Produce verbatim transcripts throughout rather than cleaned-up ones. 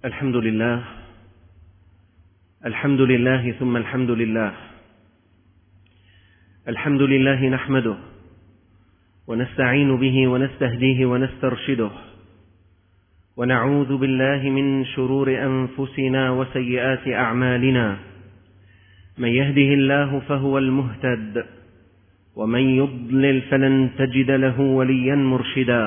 الحمد لله الحمد لله ثم الحمد لله الحمد لله نحمده ونستعين به ونستهديه ونسترشده ونعوذ بالله من شرور أنفسنا وسيئات أعمالنا. من يهده الله فهو المهتد ومن يضلل فلن تجد له وليا مرشدا.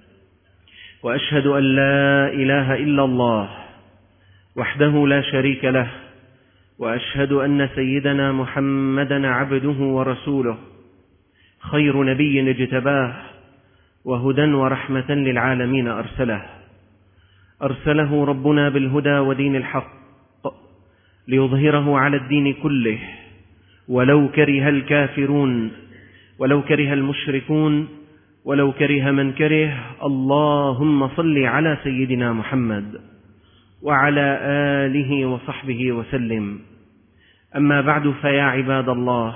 وأشهد أن لا إله إلا الله وحده لا شريك له، وأشهد أن سيدنا محمدا عبده ورسوله، خير نبي اجتباه وهدى ورحمة للعالمين أرسله أرسله ربنا بالهدى ودين الحق ليظهره على الدين كله ولو كره الكافرون ولو كره المشركون ولو كره من كره. اللهم صل على سيدنا محمد وعلى آله وصحبه وسلم. أما بعد، فيا عباد الله،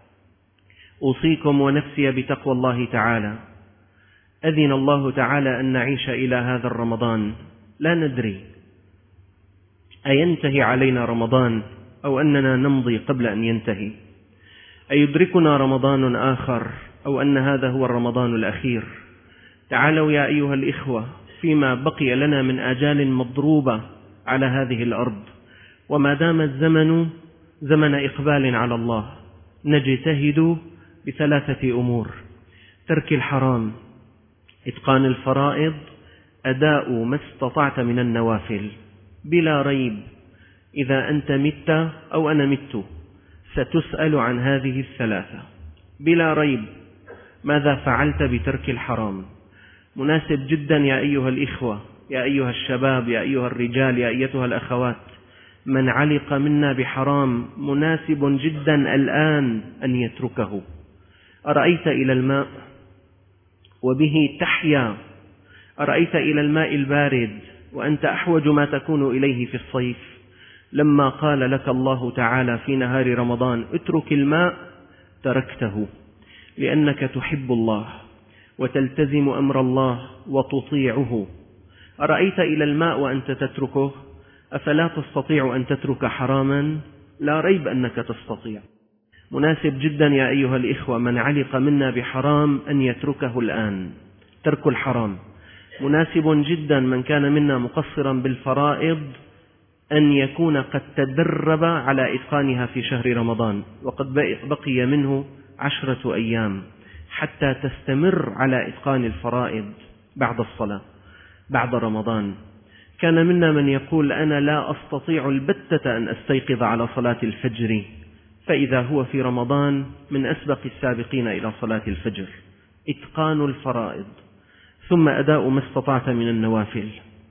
أوصيكم ونفسي بتقوى الله تعالى. أذن الله تعالى أن نعيش إلى هذا الرمضان، لا ندري أينتهي علينا رمضان أو أننا نمضي قبل أن ينتهي، أيدركنا رمضان آخر أو أن هذا هو الرمضان الأخير. تعالوا يا أيها الإخوة، فيما بقي لنا من آجال مضروبة على هذه الأرض، وما دام الزمن زمن إقبال على الله، نجتهد بثلاثة أمور: ترك الحرام، إتقان الفرائض، أداء ما استطعت من النوافل. بلا ريب إذا أنت مت أو أنا مت ستسأل عن هذه الثلاثة بلا ريب. ماذا فعلت بترك الحرام؟ مناسب جدا يا أيها الإخوة، يا أيها الشباب، يا أيها الرجال، يا أيتها الأخوات، من علق منا بحرام مناسب جدا الآن أن يتركه. أرأيت إلى الماء وبه تحيا، أرأيت إلى الماء البارد وأنت أحوج ما تكون إليه في الصيف، لما قال لك الله تعالى في نهار رمضان اترك الماء تركته لأنك تحب الله وتلتزم أمر الله وتطيعه. أرأيت إلى الماء وأنت تتركه، أفلا تستطيع أن تترك حراما؟ لا ريب أنك تستطيع. مناسب جدا يا أيها الإخوة، من علق منا بحرام أن يتركه الآن. ترك الحرام مناسب جدا. من كان منا مقصرا بالفرائض أن يكون قد تدرب على إتقانها في شهر رمضان، وقد بقي منه عشرة أيام حتى تستمر على إتقان الفرائض بعد الصلاة بعد رمضان. كان منا من يقول أنا لا أستطيع البتة أن أستيقظ على صلاة الفجر، فإذا هو في رمضان من أسبق السابقين إلى صلاة الفجر. إتقان الفرائض ثم أداء ما استطعت من النوافل.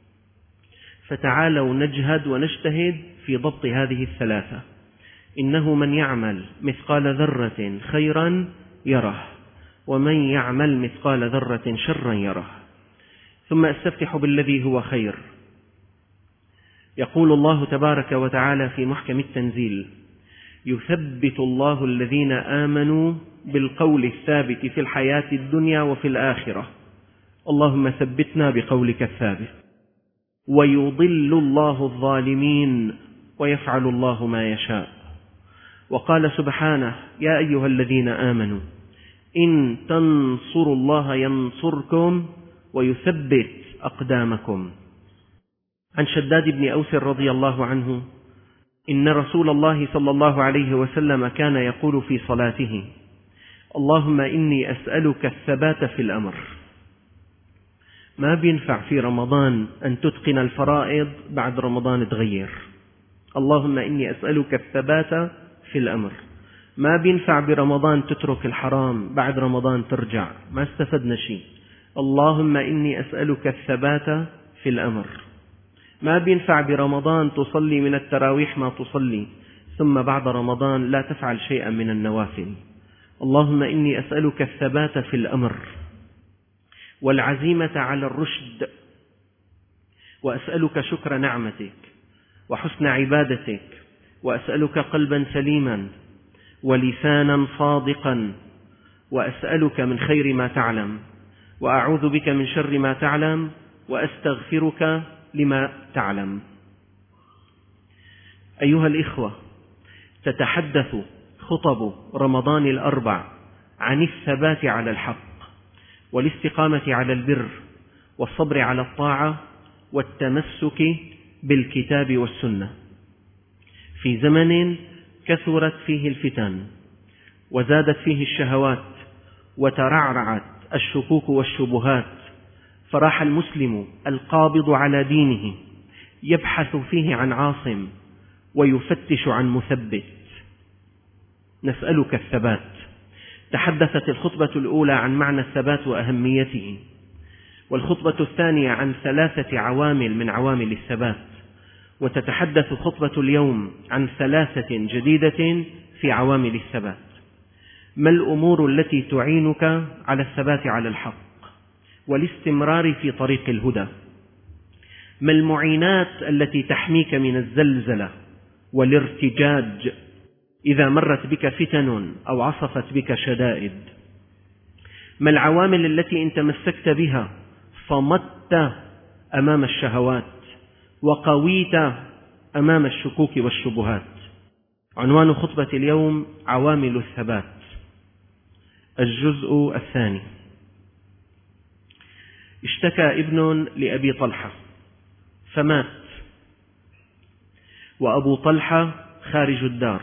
فتعالوا نجهد ونجتهد في ضبط هذه الثلاثة. إنه من يعمل مثقال ذرة خيرا يره، ومن يعمل مثقال ذرة شرا يره. ثم استفتح بالذي هو خير. يقول الله تبارك وتعالى في محكم التنزيل: يثبت الله الذين آمنوا بالقول الثابت في الحياة الدنيا وفي الآخرة. اللهم ثبتنا بقولك الثابت. ويضل الله الظالمين ويفعل الله ما يشاء. وقال سبحانه: يا أيها الذين آمنوا إن تنصروا الله ينصركم ويثبت أقدامكم. عن شداد بن أوس رضي الله عنه إن رسول الله صلى الله عليه وسلم كان يقول في صلاته: اللهم إني أسألك الثبات في الأمر. ما بينفع في رمضان أن تتقن الفرائض بعد رمضان تغير. اللهم إني أسألك الثبات في الأمر. ما بينفع برمضان تترك الحرام بعد رمضان ترجع، ما استفدنا شيء. اللهم إني أسألك الثبات في الأمر. ما بينفع برمضان تصلي من التراويح ما تصلي، ثم بعد رمضان لا تفعل شيئا من النوافل. اللهم إني أسألك الثبات في الأمر والعزيمة على الرشد، وأسألك شكر نعمتك وحسن عبادتك، وأسألك قلبا سليما ولسانا صادقا، وأسألك من خير ما تعلم، وأعوذ بك من شر ما تعلم، وأستغفرك لما تعلم. أيها الإخوة، تتحدث خطب رمضان الأربع عن الثبات على الحق والاستقامة على البر والصبر على الطاعة والتمسك بالكتاب والسنة في زمن كثرت فيه الفتن وزادت فيه الشهوات وترعرعت الشكوك والشبهات، فراح المسلم القابض على دينه يبحث فيه عن عاصم ويفتش عن مثبت. نسألك الثبات. تحدثت الخطبة الأولى عن معنى الثبات وأهميته، والخطبة الثانية عن ثلاثة عوامل من عوامل الثبات، وتتحدث خطبة اليوم عن ثلاثة جديدة في عوامل الثبات. ما الأمور التي تعينك على الثبات على الحق والاستمرار في طريق الهدى؟ ما المعينات التي تحميك من الزلزلة والارتجاج إذا مرت بك فتن أو عصفت بك شدائد؟ ما العوامل التي إن تمسكت بها صمت أمام الشهوات وقويت أمام الشكوك والشبهات؟ عنوان خطبة اليوم عوامل الثبات. الجزء الثاني. اشتكى ابن لأبي طلحة فمات، وأبو طلحة خارج الدار،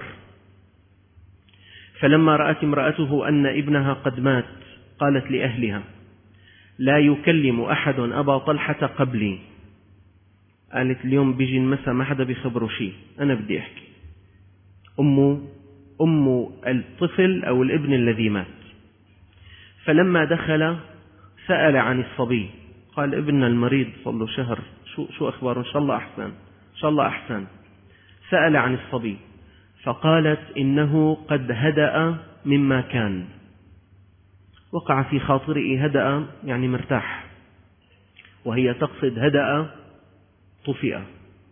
فلما رأت امرأته أن ابنها قد مات قالت لأهلها: لا يكلم أحد أبا طلحة قبلي. قالت: اليوم بيجي المساء ما حدا بيخبره شيء، أنا بدي أحكي. أم أم الطفل أو الابن الذي مات. فلما دخل سأل عن الصبي، قال: ابننا المريض صار له شهر، شو شو أخباره؟ إن شاء الله أحسن، إن شاء الله أحسن. سأل عن الصبي فقالت: إنه قد هدأ مما كان. وقع في خاطره هدأ يعني مرتاح، وهي تقصد هدأ طفئ.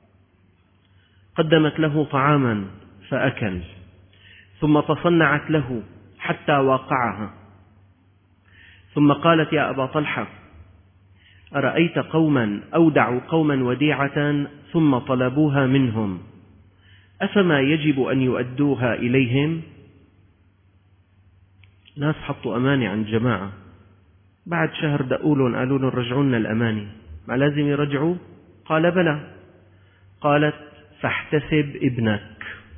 قدمت له طعاما فأكل، ثم تصنعت له حتى واقعها، ثم قالت: يا أبا طلحة، أرأيت قوما أودعوا قوما وديعة ثم طلبوها منهم، أفما يجب أن يؤدوها إليهم؟ ناس حطوا أماني عن جماعة، بعد شهر دقولهم قالوا لهم رجعونا الأماني، ما لازم يرجعوا؟ قال: بلى. قالت: فاحتسب ابنك،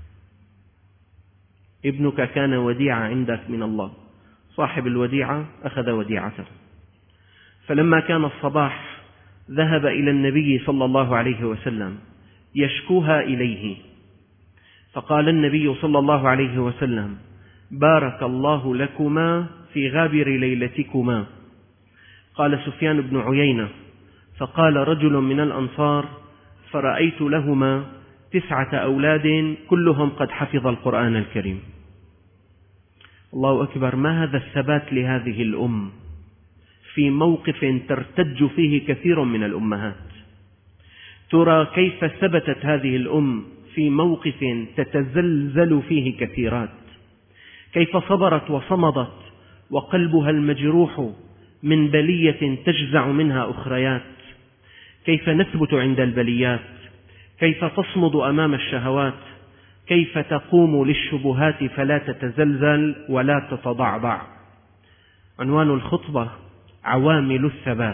ابنك كان وديعة عندك من الله، صاحب الوديعة أخذ وديعته. فلما كان الصباح ذهب إلى النبي صلى الله عليه وسلم يشكوها إليه، فقال النبي صلى الله عليه وسلم: بارك الله لكما في غابر ليلتكما. قال سفيان بن عيينة: فقال رجل من الأنصار: فرأيت لهما تسعة أولاد كلهم قد حفظ القرآن الكريم. الله أكبر! ما هذا الثبات لهذه الأم في موقف ترتج فيه كثير من الأمهات. ترى كيف ثبتت هذه الأم في موقف تتزلزل فيه كثيرات، كيف صبرت وصمدت وقلبها المجروح من بلية تجزع منها أخريات، كيف نثبت عند البليات، كيف تصمد أمام الشهوات، كيف تقوم للشبهات فلا تتزلزل ولا تتضعضع. عنوان الخطبة عوامل الثبات.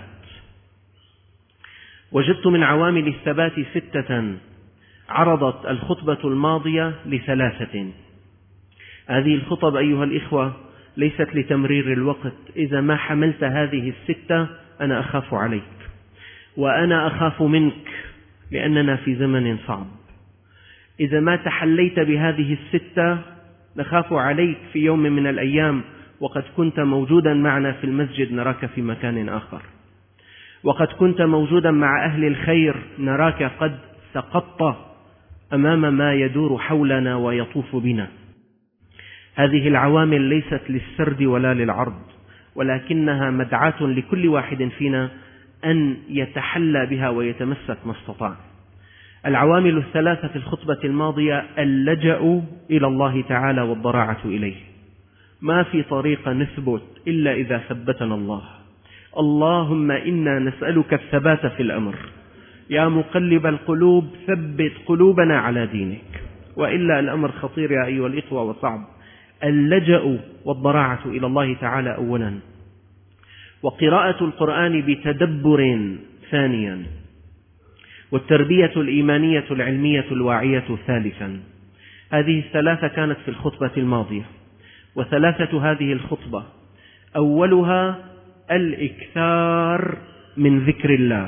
وجدت من عوامل الثبات ستة عرضت الخطبة الماضية لثلاثة. هذه الخطب أيها الإخوة ليست لتمرير الوقت، إذا ما حملت هذه الستة أنا أخاف عليك وأنا أخاف منك، لأننا في زمن صعب. إذا ما تحليت بهذه الستة نخاف عليك في يوم من الأيام وقد كنت موجودا معنا في المسجد نراك في مكان آخر، وقد كنت موجودا مع أهل الخير نراك قد سقطت أمام ما يدور حولنا ويطوف بنا. هذه العوامل ليست للسرد ولا للعرض، ولكنها مدعاة لكل واحد فينا أن يتحلى بها ويتمسك ما استطاع. العوامل الثلاثة في الخطبة الماضية: اللجأ إلى الله تعالى والضراعة إليه. ما في طريق نثبت إلا إذا ثبتنا الله. اللهم إنا نسألك الثبات في الأمر، يا مقلب القلوب ثبت قلوبنا على دينك. وإلا الأمر خطير يا أيها الإخوة وصعب. اللجأ والضراعة إلى الله تعالى أولا، وقراءة القرآن بتدبر ثانيا، والتربية الإيمانية العلمية الواعية ثالثا. هذه الثلاثة كانت في الخطبة الماضية، وثلاثة هذه الخطبة أولها الإكثار من ذكر الله.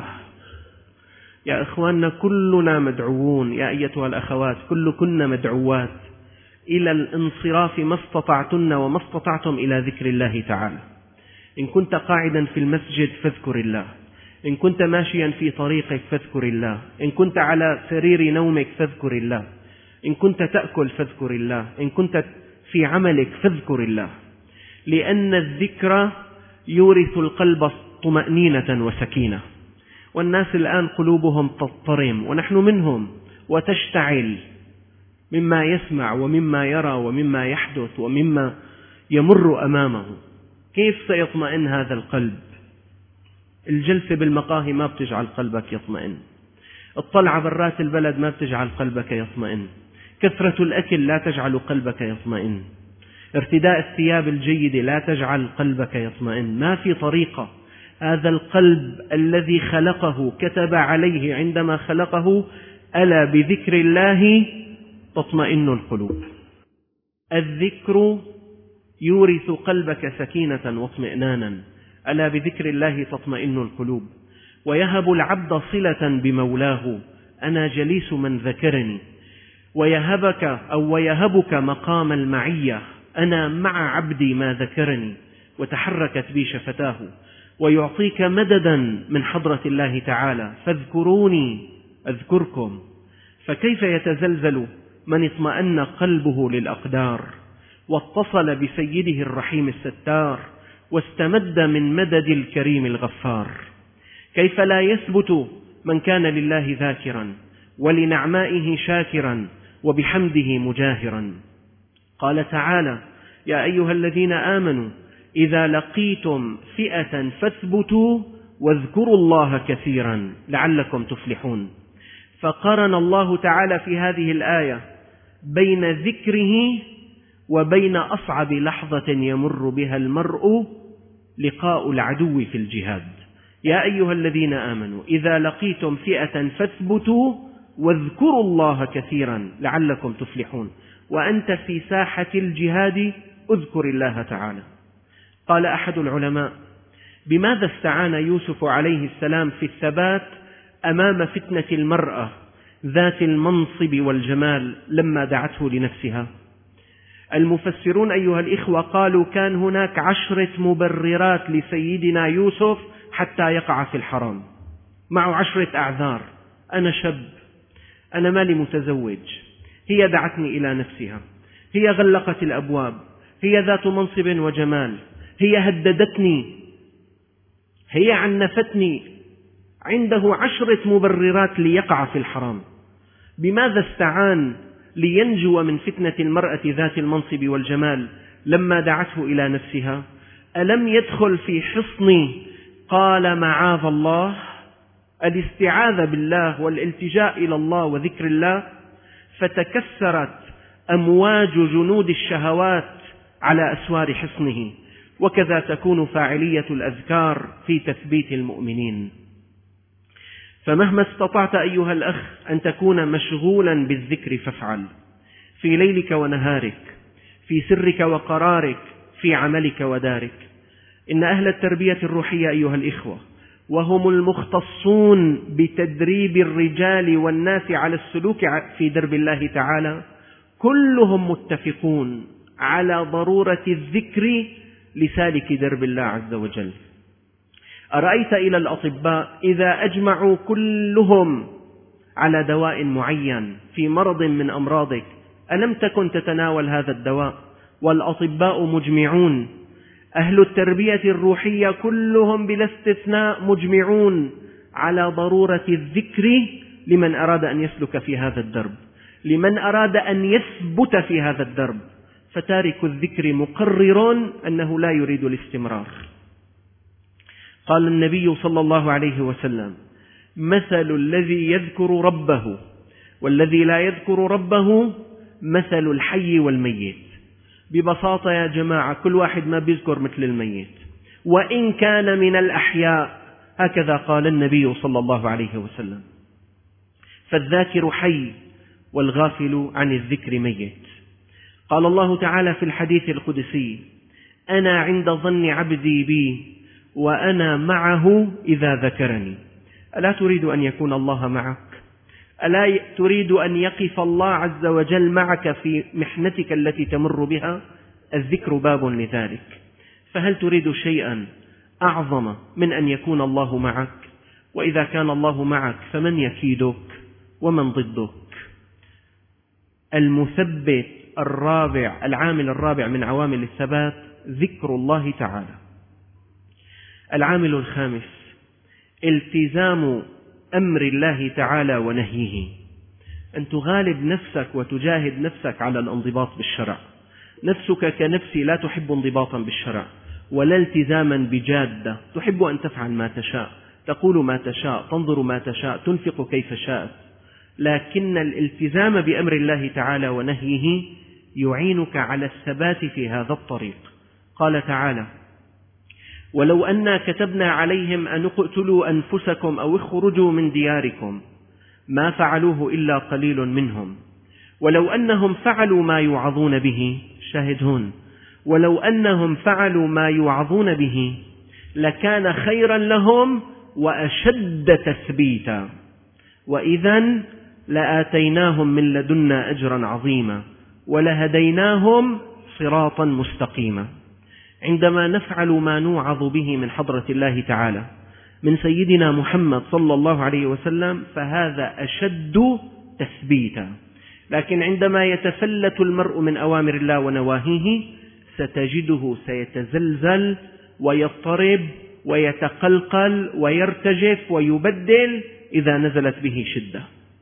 يا إخواننا كلنا مدعوون، يا أيتها الأخوات كلكن مدعوات إلى الانصراف ما استطعتن وما استطعتم إلى ذكر الله تعالى. إن كنت قاعدا في المسجد فاذكر الله، إن كنت ماشيا في طريقك فاذكر الله، إن كنت على سرير نومك فاذكر الله، إن كنت تأكل فاذكر الله، إن كنت في عملك فاذكر الله، لأن الذكر يورث القلب طمأنينة وسكينة. والناس الآن قلوبهم تضطرم، ونحن منهم، وتشتعل مما يسمع ومما يرى ومما يحدث ومما يمر أمامه. كيف سيطمئن هذا القلب؟ الجلسة بالمقاهي ما بتجعل قلبك يطمئن، الطلعة برات البلد ما بتجعل قلبك يطمئن، كثرة الأكل لا تجعل قلبك يطمئن، ارتداء الثياب الجيدة لا تجعل قلبك يطمئن. ما في طريقة. هذا القلب الذي خلقه كتب عليه عندما خلقه: ألا بذكر الله تطمئن القلوب. الذكر يورث قلبك سكينة واطمئنانا. ألا بذكر الله تطمئن القلوب. ويهب العبد صلة بمولاه: أنا جليس من ذكرني. ويهبك أو ويهبك مقام المعية: أنا مع عبدي ما ذكرني وتحركت بي شفتاه. ويعطيك مددا من حضرة الله تعالى: فاذكروني أذكركم. فكيف يتزلزل من اطمأن قلبه للأقدار واتصل بسيده الرحيم الستار واستمد من مدد الكريم الغفار؟ كيف لا يثبت من كان لله ذاكرا ولنعمائه شاكرا وبحمده مجاهرا؟ قال تعالى: يا أيها الذين آمنوا إذا لقيتم فئة فاثبتوا واذكروا الله كثيرا لعلكم تفلحون. فقرن الله تعالى في هذه الآية بين ذكره وبين أصعب لحظة يمر بها المرء: لقاء العدو في الجهاد. يا أيها الذين آمنوا إذا لقيتم فئة فاثبتوا واذكروا الله كثيرا لعلكم تفلحون. وأنت في ساحة الجهاد اذكر الله تعالى. قال أحد العلماء: بماذا استعان يوسف عليه السلام في الثبات أمام فتنة المرأة ذات المنصب والجمال لما دعته لنفسها؟ المفسرون أيها الإخوة قالوا: كان هناك عشرة مبررات لسيدنا يوسف حتى يقع في الحرام، معه عشرة أعذار. أنا شاب، أنا مالي متزوج، هي دعتني إلى نفسها، هي غلقت الأبواب، هي ذات منصب وجمال، هي هددتني، هي عنفتني. عنده عشرة مبررات ليقع في الحرام. بماذا استعان لينجو من فتنة المرأة ذات المنصب والجمال لما دعته إلى نفسها؟ ألم يدخل في حصن قال معاذ الله؟ الاستعاذة بالله والالتجاء إلى الله وذكر الله، فتكسرت أمواج جنود الشهوات على أسوار حصنه. وكذا تكون فاعلية الأذكار في تثبيت المؤمنين. فمهما استطعت أيها الأخ أن تكون مشغولا بالذكر فافعل، في ليلك ونهارك، في سرك وقرارك، في عملك ودارك. إن أهل التربية الروحية أيها الإخوة، وهم المختصون بتدريب الرجال والناس على السلوك في درب الله تعالى، كلهم متفقون على ضرورة الذكر لسالك درب الله عز وجل. أرأيت إلى الأطباء إذا أجمعوا كلهم على دواء معين في مرض من أمراضك، ألم تكن تتناول هذا الدواء؟ والأطباء مجمعون. أهل التربية الروحية كلهم بلا استثناء مجمعون على ضرورة الذكر لمن أراد أن يسلك في هذا الدرب، لمن أراد أن يثبت في هذا الدرب. فتارك الذكر مقرر أنه لا يريد الاستمرار. قال النبي صلى الله عليه وسلم: مثل الذي يذكر ربه والذي لا يذكر ربه مثل الحي والميت. ببساطة يا جماعة كل واحد ما بيذكر مثل الميت، وإن كان من الأحياء، هكذا قال النبي صلى الله عليه وسلم. فالذاكر حي والغافل عن الذكر ميت. قال الله تعالى في الحديث القدسي: أنا عند ظن عبدي بي وأنا معه إذا ذكرني. ألا تريد أن يكون الله معك؟ ألا تريد أن يقف الله عز وجل معك في محنتك التي تمر بها؟ الذكر باب لذلك. فهل تريد شيئا أعظم من أن يكون الله معك؟ وإذا كان الله معك فمن يكيدك ومن ضدك؟ المثبت الرابع، العامل الرابع من عوامل الثبات، ذكر الله تعالى. العامل الخامس: التزام أمر الله تعالى ونهيه. أن تغالب نفسك وتجاهد نفسك على الانضباط بالشرع. نفسك كنفسي لا تحب انضباطا بالشرع ولا التزاما بجادة، تحب أن تفعل ما تشاء، تقول ما تشاء، تنظر ما تشاء، تنفق كيف شاءت. لكن الالتزام بأمر الله تعالى ونهيه يعينك على الثبات في هذا الطريق. قال تعالى: ولو أنا كتبنا عليهم أن اقتلوا أنفسكم أو اخرجوا من دياركم ما فعلوه إلا قليل منهم ولو أنهم فعلوا ما يوعظون به، شاهدون، ولو أنهم فعلوا ما يوعظون به لكان خيرا لهم وأشد تثبيتا وإذا لآتيناهم من لدنا أجرا عظيما ولهديناهم صراطا مستقيما. عندما نفعل ما نوعظ به من حضرة الله تعالى من سيدنا محمد صلى الله عليه وسلم فهذا أشد تثبيتا. لكن عندما يتفلت المرء من أوامر الله ونواهيه ستجده سيتزلزل ويضطرب ويتقلقل ويرتجف ويبدل إذا نزلت به شدة.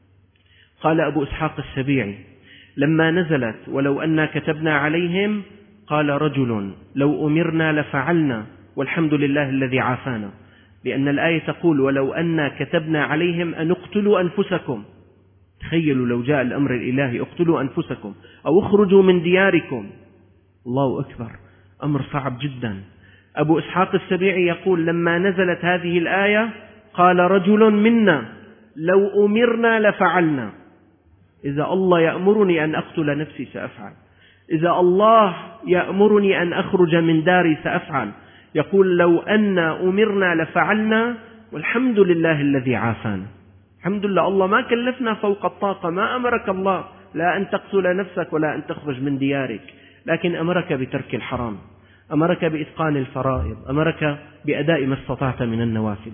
قال أبو إسحاق السبيعي: لما نزلت ولو أنا كتبنا عليهم، قال رجل: لو أمرنا لفعلنا والحمد لله الذي عافانا. لأن الآية تقول: ولو أنا كتبنا عليهم أن اقتلوا أنفسكم. تخيلوا لو جاء الأمر الإلهي: اقتلوا أنفسكم أو اخرجوا من دياركم. الله أكبر، أمر صعب جدا. أبو إسحاق السبيعي يقول: لما نزلت هذه الآية قال رجل منا: لو أمرنا لفعلنا. إذا الله يأمرني أن أقتل نفسي سأفعل، إذا الله يأمرني أن أخرج من داري سأفعل. يقول: لو أن أمرنا لفعلنا والحمد لله الذي عافانا. الحمد لله، الله ما كلفنا فوق الطاقة، ما أمرك الله لا أن تقتل نفسك ولا أن تخرج من ديارك، لكن أمرك بترك الحرام، أمرك بإتقان الفرائض، أمرك بأداء ما استطعت من النوافل.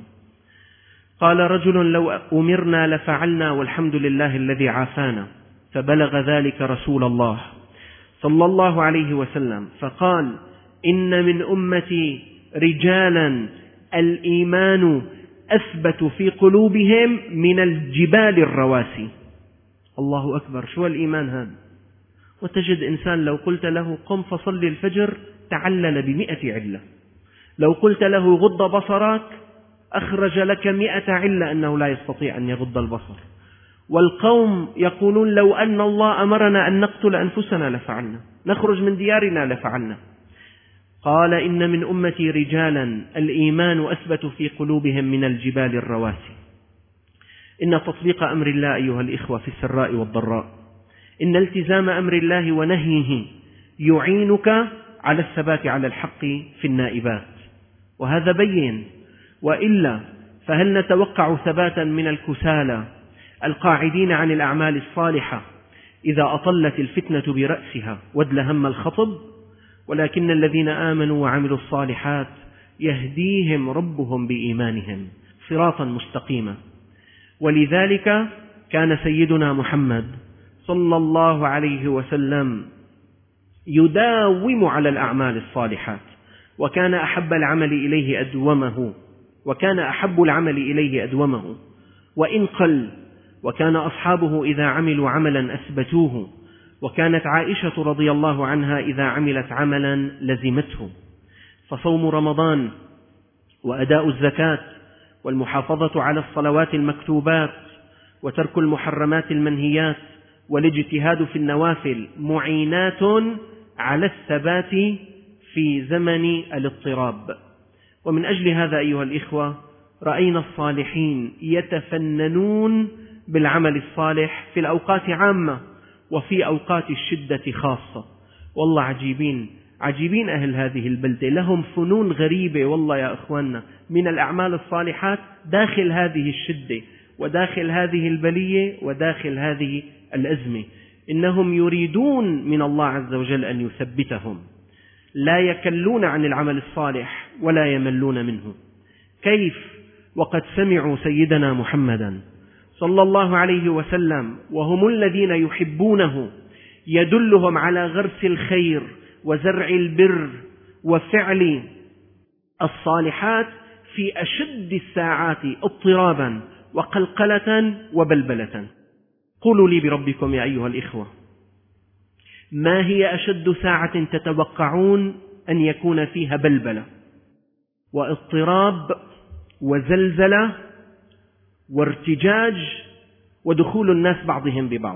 قال رجل: لو أمرنا لفعلنا والحمد لله الذي عافانا. فبلغ ذلك رسول الله صلى الله عليه وسلم فقال: إن من أمتي رجالا الإيمان أثبت في قلوبهم من الجبال الرواسي. الله أكبر، شو الإيمان هذا؟ وتجد إنسان لو قلت له: قم فصل الفجر، تعلل بمئة علة. لو قلت له: غض بصرك، أخرج لك مئة علة أنه لا يستطيع أن يغض البصر. والقوم يقولون: لو أن الله أمرنا أن نقتل أنفسنا لفعلنا، نخرج من ديارنا لفعلنا. قال: إن من أمتي رجالا الإيمان أثبت في قلوبهم من الجبال الرواسي. إن تطبيق أمر الله أيها الإخوة في السراء والضراء، إن التزام أمر الله ونهيه يعينك على الثبات على الحق في النائبات، وهذا بين. وإلا فهل نتوقع ثباتا من الكسالى القاعدين عن الأعمال الصالحة إذا أطلت الفتنة برأسها وادل هم الخطب؟ ولكن الذين آمنوا وعملوا الصالحات يهديهم ربهم بإيمانهم صراطا مستقيما. ولذلك كان سيدنا محمد صلى الله عليه وسلم يداوم على الأعمال الصالحات، وكان أحب العمل إليه أدومه، وكان أحب العمل إليه أدومه وإن قل. وكان أصحابه إذا عملوا عملا أثبتوه، وكانت عائشة رضي الله عنها إذا عملت عملا لزمته. فصوم رمضان وأداء الزكاة والمحافظة على الصلوات المكتوبات وترك المحرمات المنهيات والاجتهاد في النوافل معينات على الثبات في زمن الاضطراب. ومن أجل هذا أيها الإخوة رأينا الصالحين يتفننون بالعمل الصالح في الأوقات عامة وفي أوقات الشدة خاصة. والله عجيبين عجيبين أهل هذه البلدة، لهم فنون غريبة والله يا أخواننا من الأعمال الصالحات داخل هذه الشدة وداخل هذه البلية وداخل هذه الأزمة. إنهم يريدون من الله عز وجل أن يثبتهم، لا يكلون عن العمل الصالح ولا يملون منه. كيف وقد سمعوا سيدنا محمدا صلى الله عليه وسلم وهم الذين يحبونه يدلهم على غرس الخير وزرع البر وفعل الصالحات في أشد الساعات اضطرابا وقلقلة وبلبلة. قولوا لي بربكم يا أيها الإخوة، ما هي أشد ساعة تتوقعون أن يكون فيها بلبلة واضطراب وزلزلة وارتجاج ودخول الناس بعضهم ببعض؟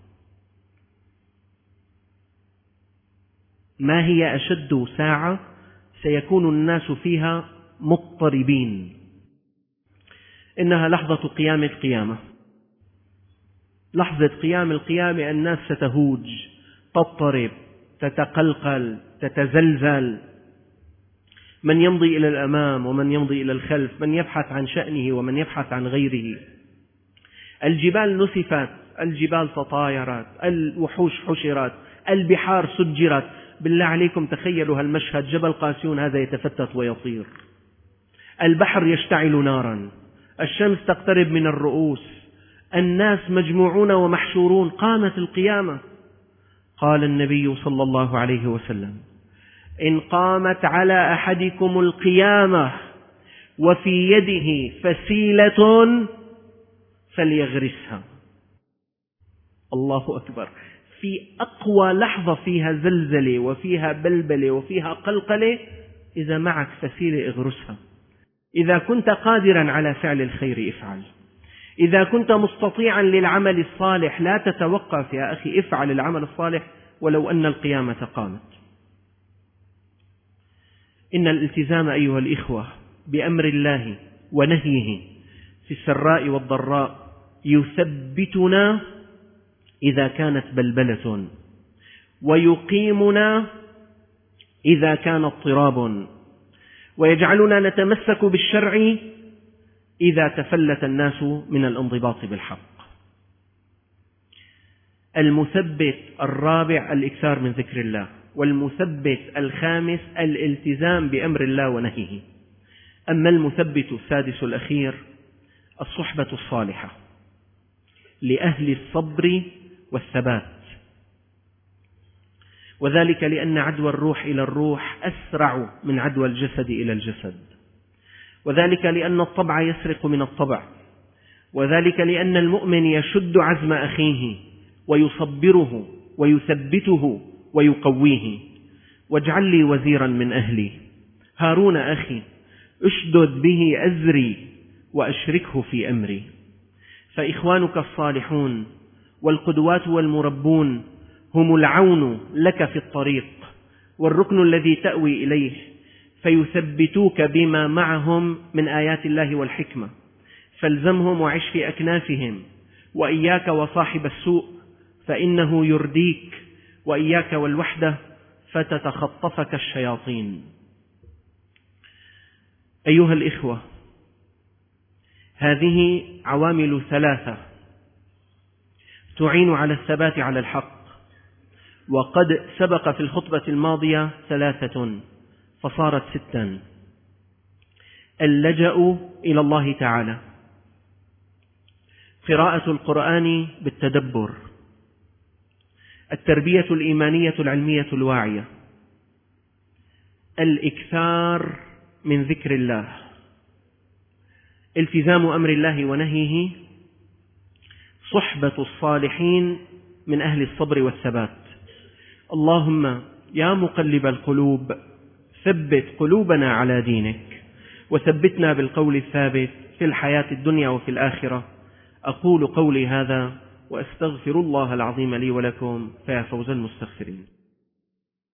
ما هي أشد ساعة سيكون الناس فيها مضطربين؟ إنها لحظة قيام القيامة. لحظة قيام القيامة الناس ستهوج، تضطرب، تتقلقل، تتزلزل، من يمضي إلى الأمام ومن يمضي إلى الخلف، من يبحث عن شأنه ومن يبحث عن غيره. الجبال نسفت، الجبال تطايرت، الوحوش حشرت، البحار سجرت. بالله عليكم تخيلوا هالمشهد، جبل قاسيون هذا يتفتت ويطير، البحر يشتعل نارا، الشمس تقترب من الرؤوس، الناس مجموعون ومحشورون، قامت القيامة. قال النبي صلى الله عليه وسلم: إن قامت على أحدكم القيامة وفي يده فسيلة فليغرسها. الله أكبر. في أقوى لحظة فيها زلزلة وفيها بلبلة وفيها قلقلة، إذا معك فسيلة اغرسها. إذا كنت قادرا على فعل الخير افعل، إذا كنت مستطيعا للعمل الصالح لا تتوقف يا أخي، افعل العمل الصالح ولو أن القيامة قامت. إن الالتزام أيها الإخوة بأمر الله ونهيه في السراء والضراء يثبتنا إذا كانت بلبلة، ويقيمنا إذا كان اضطراب، ويجعلنا نتمسك بالشرع إذا تفلت الناس من الانضباط بالحق. المثبت الرابع الإكثار من ذكر الله، والمثبت الخامس الالتزام بأمر الله ونهيه. أما المثبت السادس الأخير الصحبة الصالحة لأهل الصبر والثبات، وذلك لأن عدوى الروح إلى الروح أسرع من عدوى الجسد إلى الجسد، وذلك لأن الطبع يسرق من الطبع، وذلك لأن المؤمن يشد عزم أخيه ويصبره ويثبته ويقويه. واجعل لي وزيرا من أهلي، هارون أخي اشدد به أزري وأشركه في أمري. فإخوانك الصالحون والقدوات والمربون هم العون لك في الطريق والركن الذي تأوي إليه، فيثبتوك بما معهم من آيات الله والحكمة، فالزمهم وعش في أكنافهم. وإياك وصاحب السوء فإنه يرديك، وإياك والوحدة فتتخطفك الشياطين. أيها الإخوة، هذه عوامل ثلاثة تعين على الثبات على الحق، وقد سبق في الخطبة الماضية ثلاثة فصارت ستا: اللجأ إلى الله تعالى، قراءة القرآن بالتدبر، التربية الإيمانية العلمية الواعية، الإكثار من ذكر الله، التزام أمر الله ونهيه، صحبة الصالحين من أهل الصبر والثبات. اللهم يا مقلب القلوب ثبت قلوبنا على دينك، وثبتنا بالقول الثابت في الحياة الدنيا وفي الآخرة. أقول قولي هذا وأستغفر الله العظيم لي ولكم، فيا فوز المستغفرين.